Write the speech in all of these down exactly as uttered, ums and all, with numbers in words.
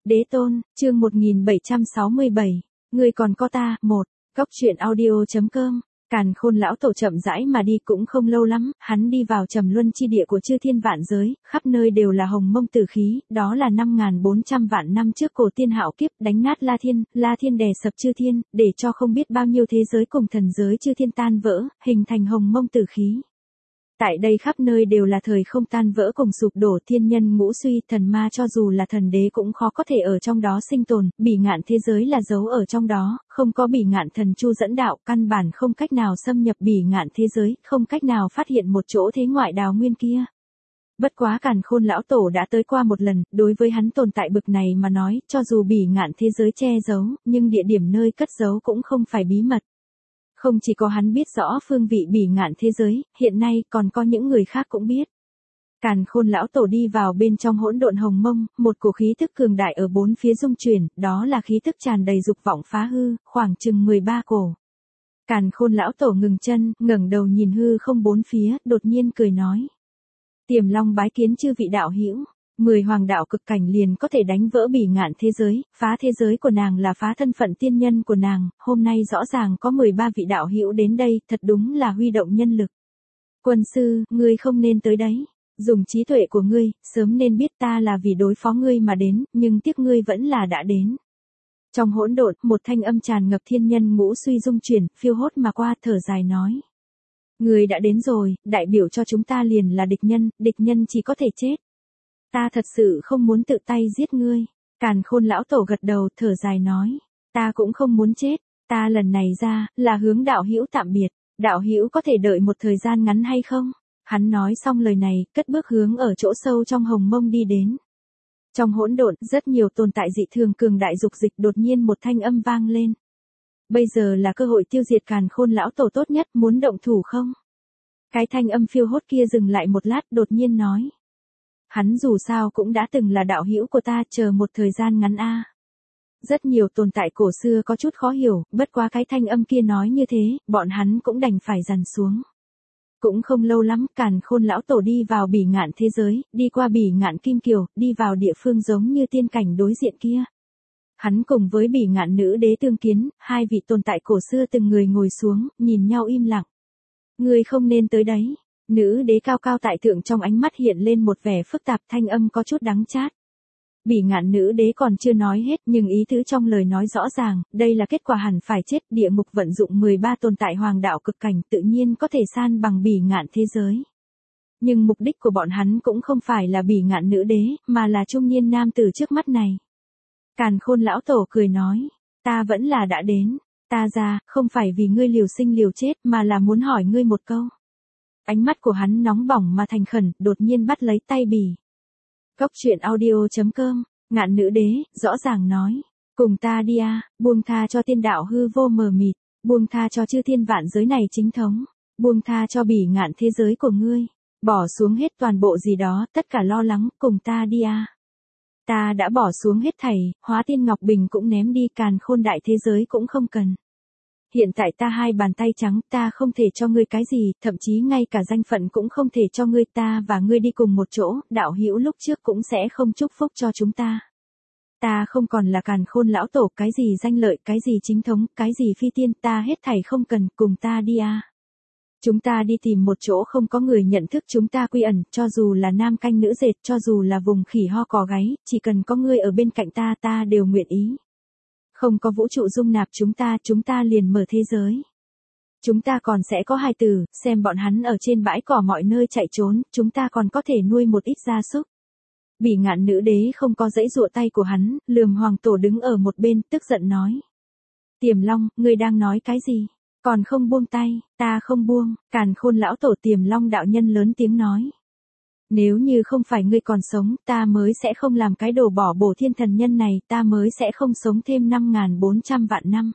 Đế tôn, chương một nghìn bảy trăm sáu mươi bảy, ngươi còn có ta, một, góc truyện audio.com. Càn Khôn lão tổ chậm rãi mà đi cũng không lâu lắm, hắn đi vào trầm luân chi địa của chư thiên vạn giới, khắp nơi đều là hồng mông tử khí, đó là năm nghìn bốn trăm vạn năm trước cổ tiên hạo kiếp, đánh nát La Thiên, La Thiên đè sập chư thiên, để cho không biết bao nhiêu thế giới cùng thần giới chư thiên tan vỡ, hình thành hồng mông tử khí. Tại đây khắp nơi đều là thời không tan vỡ cùng sụp đổ, thiên nhân ngũ suy, thần ma cho dù là thần đế cũng khó có thể ở trong đó sinh tồn, bỉ ngạn thế giới là giấu ở trong đó, không có bỉ ngạn thần chu dẫn đạo, căn bản không cách nào xâm nhập bỉ ngạn thế giới, không cách nào phát hiện một chỗ thế ngoại đào nguyên kia. Bất quá Càn Khôn lão tổ đã tới qua một lần, đối với hắn tồn tại bực này mà nói, cho dù bỉ ngạn thế giới che giấu, nhưng địa điểm nơi cất giấu cũng không phải bí mật. Không chỉ có hắn biết rõ phương vị bỉ ngạn thế giới, hiện nay còn có những người khác cũng biết. Càn Khôn lão tổ đi vào bên trong hỗn độn hồng mông, một cổ khí tức cường đại ở bốn phía dung chuyển, đó là khí tức tràn đầy dục vọng phá hư, khoảng chừng mười ba cổ. Càn Khôn lão tổ ngừng chân, ngẩng đầu nhìn hư không bốn phía, đột nhiên cười nói: Tiềm Long bái kiến chư vị đạo hữu. Mười hoàng đạo cực cảnh liền có thể đánh vỡ bỉ ngạn thế giới, phá thế giới của nàng là phá thân phận tiên nhân của nàng, hôm nay rõ ràng có mười ba vị đạo hữu đến đây, thật đúng là huy động nhân lực. Quân sư, ngươi không nên tới đấy, dùng trí tuệ của ngươi, sớm nên biết ta là vì đối phó ngươi mà đến, nhưng tiếc ngươi vẫn là đã đến. Trong hỗn độn, một thanh âm tràn ngập thiên nhân ngũ suy dung chuyển, phiêu hốt mà qua, thở dài nói: Ngươi đã đến rồi, đại biểu cho chúng ta liền là địch nhân, địch nhân chỉ có thể chết. Ta thật sự không muốn tự tay giết ngươi. Càn Khôn lão tổ gật đầu, thở dài nói: Ta cũng không muốn chết, ta lần này ra, là hướng đạo hữu tạm biệt, đạo hữu có thể đợi một thời gian ngắn hay không? Hắn nói xong lời này, cất bước hướng ở chỗ sâu trong hồng mông đi đến. Trong hỗn độn, rất nhiều tồn tại dị thường cường đại dục dịch, đột nhiên một thanh âm vang lên. Bây giờ là cơ hội tiêu diệt Càn Khôn lão tổ tốt nhất, muốn động thủ không? Cái thanh âm phiêu hốt kia dừng lại một lát, đột nhiên nói: Hắn dù sao cũng đã từng là đạo hữu của ta, chờ một thời gian ngắn a. Rất nhiều tồn tại cổ xưa có chút khó hiểu, bất quá cái thanh âm kia nói như thế, bọn hắn cũng đành phải dằn xuống. Cũng không lâu lắm, Càn Khôn lão tổ đi vào bỉ ngạn thế giới, đi qua bỉ ngạn kim kiều, đi vào địa phương giống như tiên cảnh đối diện kia. Hắn cùng với bỉ ngạn nữ đế tương kiến, hai vị tồn tại cổ xưa từng người ngồi xuống, nhìn nhau im lặng. Ngươi không nên tới đấy. Nữ đế cao cao tại thượng, trong ánh mắt hiện lên một vẻ phức tạp, thanh âm có chút đắng chát. Bỉ ngạn nữ đế còn chưa nói hết, nhưng ý tứ trong lời nói rõ ràng, đây là kết quả hẳn phải chết, địa ngục vận dụng mười ba tồn tại hoàng đạo cực cảnh tự nhiên có thể san bằng bỉ ngạn thế giới. Nhưng mục đích của bọn hắn cũng không phải là bỉ ngạn nữ đế, mà là trung niên nam tử trước mắt này. Càn Khôn lão tổ cười nói: Ta vẫn là đã đến, ta ra, không phải vì ngươi liều sinh liều chết, mà là muốn hỏi ngươi một câu. Ánh mắt của hắn nóng bỏng mà thành khẩn, đột nhiên bắt lấy tay bỉ. Góc truyện audio.com, ngạn nữ đế, rõ ràng nói: Cùng ta đi a, buông tha cho tiên đạo hư vô mờ mịt, buông tha cho chư thiên vạn giới này chính thống, buông tha cho bỉ ngạn thế giới của ngươi, bỏ xuống hết toàn bộ gì đó, tất cả lo lắng, cùng ta đi a. Ta đã bỏ xuống hết thảy, hóa tiên ngọc bình cũng ném đi, càn khôn đại thế giới cũng không cần. Hiện tại ta hai bàn tay trắng, ta không thể cho ngươi cái gì, thậm chí ngay cả danh phận cũng không thể cho ngươi, ta và ngươi đi cùng một chỗ, đạo hữu lúc trước cũng sẽ không chúc phúc cho chúng ta. Ta không còn là Càn Khôn lão tổ, cái gì danh lợi, cái gì chính thống, cái gì phi tiên, ta hết thảy không cần, cùng ta đi a. Chúng ta đi tìm một chỗ không có người nhận thức chúng ta quy ẩn, cho dù là nam canh nữ dệt, cho dù là vùng khỉ ho cò gáy, chỉ cần có ngươi ở bên cạnh ta, ta đều nguyện ý. Không có vũ trụ dung nạp chúng ta, chúng ta liền mở thế giới. Chúng ta còn sẽ có hài tử, xem bọn hắn ở trên bãi cỏ mọi nơi chạy trốn, chúng ta còn có thể nuôi một ít gia súc. Bỉ ngạn nữ đế không có dãy dụa tay của hắn, lườm hoàng tổ đứng ở một bên, tức giận nói: Tiềm Long, ngươi đang nói cái gì? Còn không buông tay, ta không buông. Càn Khôn lão tổ Tiềm Long đạo nhân lớn tiếng nói: Nếu như không phải ngươi còn sống, ta mới sẽ không làm cái đồ bỏ bổ thiên thần nhân này, ta mới sẽ không sống thêm năm nghìn bốn trăm vạn năm.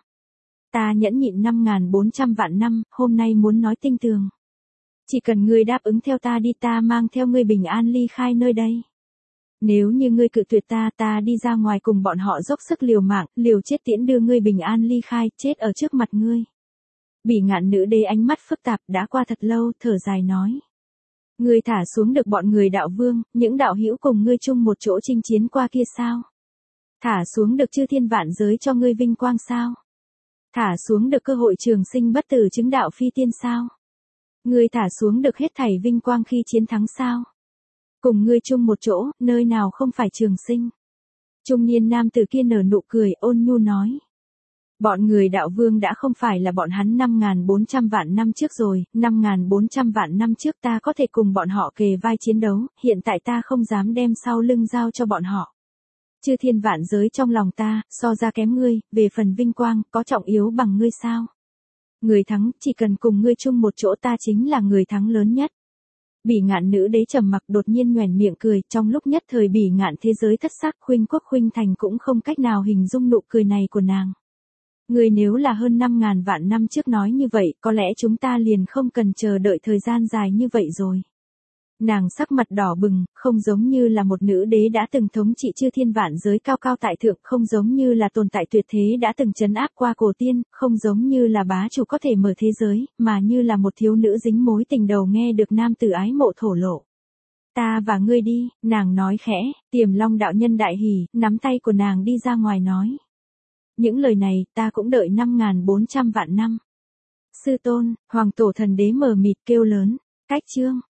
Ta nhẫn nhịn năm nghìn bốn trăm vạn năm, hôm nay muốn nói tinh tường. Chỉ cần ngươi đáp ứng theo ta đi, ta mang theo ngươi bình an ly khai nơi đây. Nếu như ngươi cự tuyệt ta, ta đi ra ngoài cùng bọn họ dốc sức liều mạng, liều chết tiễn đưa ngươi bình an ly khai, chết ở trước mặt ngươi. Bỉ ngạn nữ đế ánh mắt phức tạp, đã qua thật lâu, thở dài nói: Ngươi thả xuống được bọn người đạo vương, những đạo hữu cùng ngươi chung một chỗ chinh chiến qua kia sao? Thả xuống được chư thiên vạn giới cho ngươi vinh quang sao? Thả xuống được cơ hội trường sinh bất tử chứng đạo phi tiên sao? Ngươi thả xuống được hết thảy vinh quang khi chiến thắng sao? Cùng ngươi chung một chỗ, nơi nào không phải trường sinh? Trung niên nam tử kia nở nụ cười ôn nhu nói. Bọn người đạo vương đã không phải là bọn hắn năm nghìn bốn trăm vạn năm trước rồi, năm nghìn bốn trăm vạn năm trước ta có thể cùng bọn họ kề vai chiến đấu, hiện tại ta không dám đem sau lưng giao cho bọn họ. Chư thiên vạn giới trong lòng ta, so ra kém ngươi, về phần vinh quang, có trọng yếu bằng ngươi sao? Người thắng, chỉ cần cùng ngươi chung một chỗ ta chính là người thắng lớn nhất. Bỉ ngạn nữ đế trầm mặc đột nhiên nhoẻn miệng cười, trong lúc nhất thời bỉ ngạn thế giới thất sắc, khuynh quốc khuynh thành cũng không cách nào hình dung nụ cười này của nàng. Ngươi nếu là hơn năm ngàn vạn năm trước nói như vậy, có lẽ chúng ta liền không cần chờ đợi thời gian dài như vậy rồi. Nàng sắc mặt đỏ bừng, không giống như là một nữ đế đã từng thống trị chư thiên vạn giới cao cao tại thượng, không giống như là tồn tại tuyệt thế đã từng trấn áp qua cổ tiên, không giống như là bá chủ có thể mở thế giới, mà như là một thiếu nữ dính mối tình đầu nghe được nam tử ái mộ thổ lộ. Ta và ngươi đi, nàng nói khẽ, Tiềm Long đạo nhân đại hỉ, nắm tay của nàng đi ra ngoài nói. Những lời này, ta cũng đợi năm nghìn bốn trăm vạn năm. Sư tôn, hoàng tổ thần đế mờ mịt kêu lớn, cách chương.